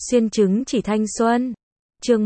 Xuyên chứng chỉ thanh xuân. Chương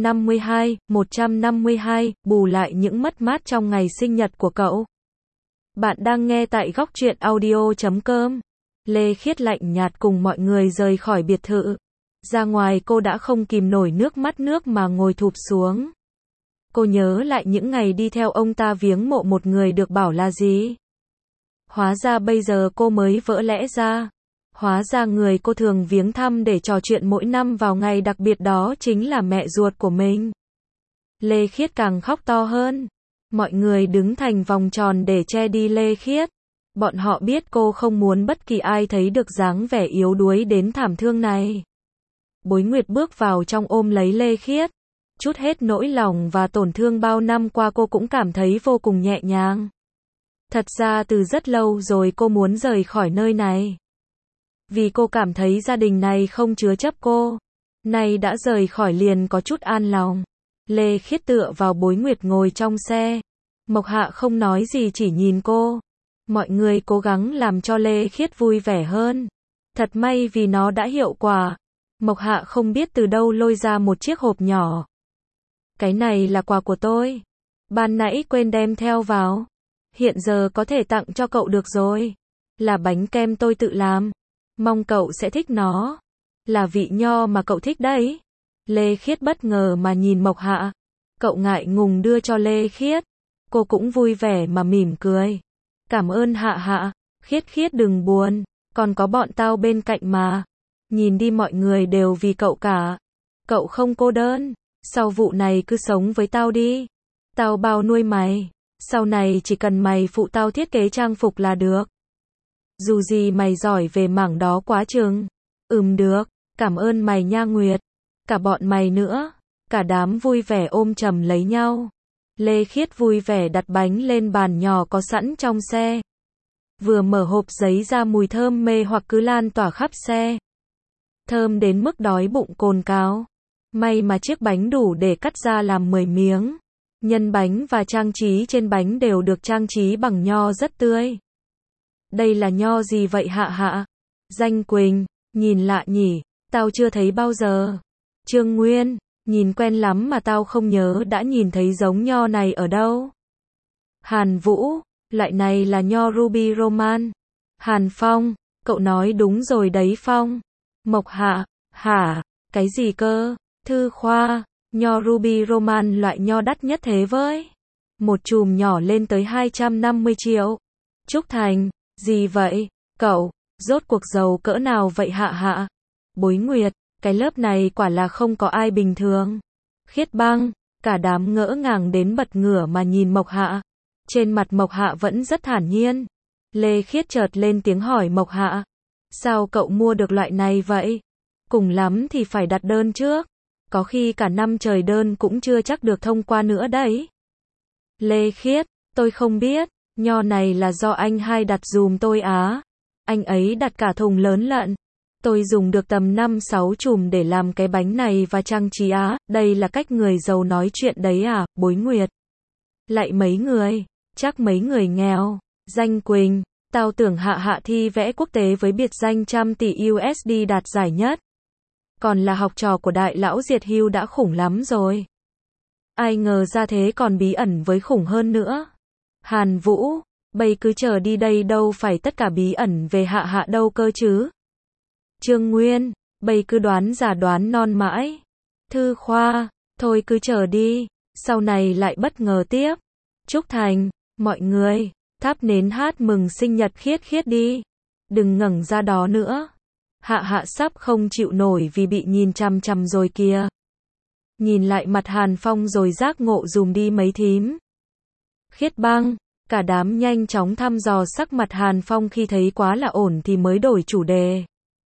152, bù lại những mất mát trong ngày sinh nhật của cậu. Bạn đang nghe tại Góc Truyện Audio.com. Lê Khiết lạnh nhạt cùng mọi người rời khỏi biệt thự. Ra ngoài cô đã không kìm nổi nước mà ngồi thụp xuống. Cô nhớ lại những ngày đi theo ông ta viếng mộ một người được bảo là gì. Hóa ra bây giờ cô mới vỡ lẽ ra. Hóa ra người cô thường viếng thăm để trò chuyện mỗi năm vào ngày đặc biệt đó chính là mẹ ruột của mình. Lê Khiết càng khóc to hơn. Mọi người đứng thành vòng tròn để che đi Lê Khiết. Bọn họ biết cô không muốn bất kỳ ai thấy được dáng vẻ yếu đuối đến thảm thương này. Bối Nguyệt bước vào trong ôm lấy Lê Khiết. Chút hết nỗi lòng và tổn thương bao năm qua cô cũng cảm thấy vô cùng nhẹ nhàng. Thật ra từ rất lâu rồi cô muốn rời khỏi nơi này. Vì cô cảm thấy gia đình này không chứa chấp cô. Nay đã rời khỏi liền có chút an lòng. Lê Khiết tựa vào Bối Nguyệt ngồi trong xe. Mộc Hạ không nói gì chỉ nhìn cô. Mọi người cố gắng làm cho Lê Khiết vui vẻ hơn. Thật may vì nó đã hiệu quả. Mộc Hạ không biết từ đâu lôi ra một chiếc hộp nhỏ. Cái này là quà của tôi. Ban nãy quên đem theo vào. Hiện giờ có thể tặng cho cậu được rồi. Là bánh kem tôi tự làm. Mong cậu sẽ thích nó. Là vị nho mà cậu thích đấy. Lê Khiết bất ngờ mà nhìn Mộc Hạ. Cậu ngại ngùng đưa cho Lê Khiết. Cô cũng vui vẻ mà mỉm cười. Cảm ơn Hạ. Khiết đừng buồn. Còn có bọn tao bên cạnh mà. Nhìn đi mọi người đều vì cậu cả. Cậu không cô đơn. Sau vụ này cứ sống với tao đi. Tao bao nuôi mày. Sau này chỉ cần mày phụ tao thiết kế trang phục là được. Dù gì mày giỏi về mảng đó quá chừng. Được, cảm ơn mày nha Nguyệt. Cả bọn mày nữa. Cả đám vui vẻ ôm chầm lấy nhau. Lê Khiết vui vẻ đặt bánh lên bàn nhỏ có sẵn trong xe. Vừa mở hộp giấy ra mùi thơm mê hoặc cứ lan tỏa khắp xe. Thơm đến mức đói bụng cồn cào. May mà chiếc bánh đủ để cắt ra làm 10 miếng. Nhân bánh và trang trí trên bánh đều được trang trí bằng nho rất tươi. Đây là nho gì vậy Hạ? Danh Quỳnh, nhìn lạ nhỉ, tao chưa thấy bao giờ. Trương Nguyên, nhìn quen lắm mà tao không nhớ đã nhìn thấy giống nho này ở đâu. Hàn Vũ, loại này là nho Ruby Roman. Hàn Phong, cậu nói đúng rồi đấy Phong. Mộc Hạ, hả, cái gì cơ? Thư Khoa, nho Ruby Roman loại nho đắt nhất thế với. Một chùm nhỏ lên tới 250 triệu. Trúc Thành, gì vậy? Cậu, rốt cuộc giàu cỡ nào vậy Hạ? Bối Nguyệt, cái lớp này quả là không có ai bình thường. Khiết Băng, cả đám ngỡ ngàng đến bật ngửa mà nhìn Mộc Hạ. Trên mặt Mộc Hạ vẫn rất thản nhiên. Lê Khiết chợt lên tiếng hỏi Mộc Hạ. Sao cậu mua được loại này vậy? Cùng lắm thì phải đặt đơn trước. Có khi cả năm trời đơn cũng chưa chắc được thông qua nữa đấy. Lê Khiết, tôi không biết. Nho này là do anh hai đặt dùm tôi á. Anh ấy đặt cả thùng lớn lận. Tôi dùng được tầm 5-6 chùm để làm cái bánh này và trang trí á. Đây là cách người giàu nói chuyện đấy à, Bối Nguyệt. Lại mấy người, chắc mấy người nghèo. Danh Quỳnh, tao tưởng Hạ thi vẽ quốc tế với biệt danh 100 tỷ USD đạt giải nhất. Còn là học trò của đại lão diệt hưu đã khủng lắm rồi. Ai ngờ ra thế còn bí ẩn với khủng hơn nữa. Hàn Vũ, bây cứ chờ đi đây đâu phải tất cả bí ẩn về Hạ đâu cơ chứ. Trương Nguyên, bây cứ đoán giả đoán non mãi. Thư Khoa, thôi cứ chờ đi, sau này lại bất ngờ tiếp. Trúc Thành, mọi người, thắp nến hát mừng sinh nhật Khiết đi. Đừng ngẩng ra đó nữa. Hạ sắp không chịu nổi vì bị nhìn chằm chằm rồi kìa. Nhìn lại mặt Hàn Phong rồi giác ngộ dùm đi mấy thím. Khiết Băng, cả đám nhanh chóng thăm dò sắc mặt Hàn Phong khi thấy quá là ổn thì mới đổi chủ đề.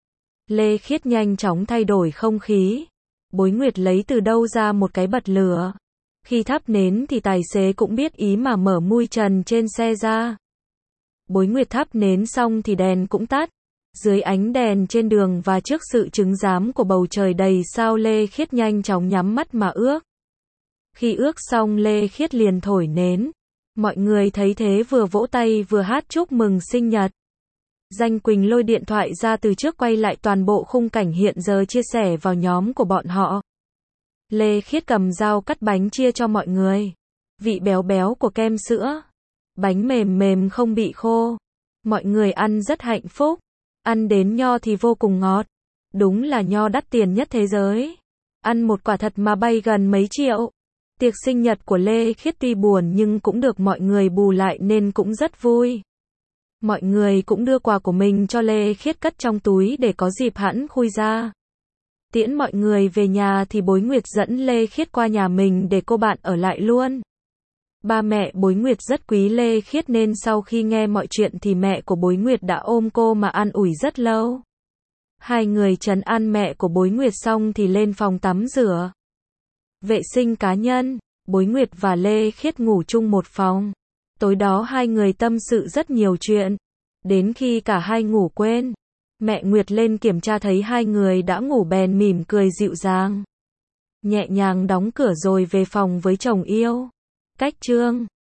Lê Khiết nhanh chóng thay đổi không khí. Bối Nguyệt lấy từ đâu ra một cái bật lửa. Khi thắp nến thì tài xế cũng biết ý mà mở mui trần trên xe ra. Bối Nguyệt thắp nến xong thì đèn cũng tắt. Dưới ánh đèn trên đường và trước sự chứng giám của bầu trời đầy sao Lê Khiết nhanh chóng nhắm mắt mà ước. Khi ước xong Lê Khiết liền thổi nến. Mọi người thấy thế vừa vỗ tay vừa hát chúc mừng sinh nhật. Danh Quỳnh lôi điện thoại ra từ trước quay lại toàn bộ khung cảnh hiện giờ chia sẻ vào nhóm của bọn họ. Lê Khiết cầm dao cắt bánh chia cho mọi người. Vị béo béo của kem sữa. Bánh mềm mềm không bị khô. Mọi người ăn rất hạnh phúc. Ăn đến nho thì vô cùng ngọt. Đúng là nho đắt tiền nhất thế giới. Ăn một quả thật mà bay gần mấy triệu. Tiệc sinh nhật của Lê Khiết tuy buồn nhưng cũng được mọi người bù lại nên cũng rất vui. Mọi người cũng đưa quà của mình cho Lê Khiết cất trong túi để có dịp hẵn khui ra. Tiễn mọi người về nhà thì Bối Nguyệt dẫn Lê Khiết qua nhà mình để cô bạn ở lại luôn. Ba mẹ Bối Nguyệt rất quý Lê Khiết nên sau khi nghe mọi chuyện thì mẹ của Bối Nguyệt đã ôm cô mà an ủi rất lâu. Hai người trấn an mẹ của Bối Nguyệt xong thì lên phòng tắm rửa. Vệ sinh cá nhân, Bối Nguyệt và Lê Khiết ngủ chung một phòng. Tối đó hai người tâm sự rất nhiều chuyện. Đến khi cả hai ngủ quên, mẹ Nguyệt lên kiểm tra thấy hai người đã ngủ bèn mỉm cười dịu dàng. Nhẹ nhàng đóng cửa rồi về phòng với chồng yêu. Cách chương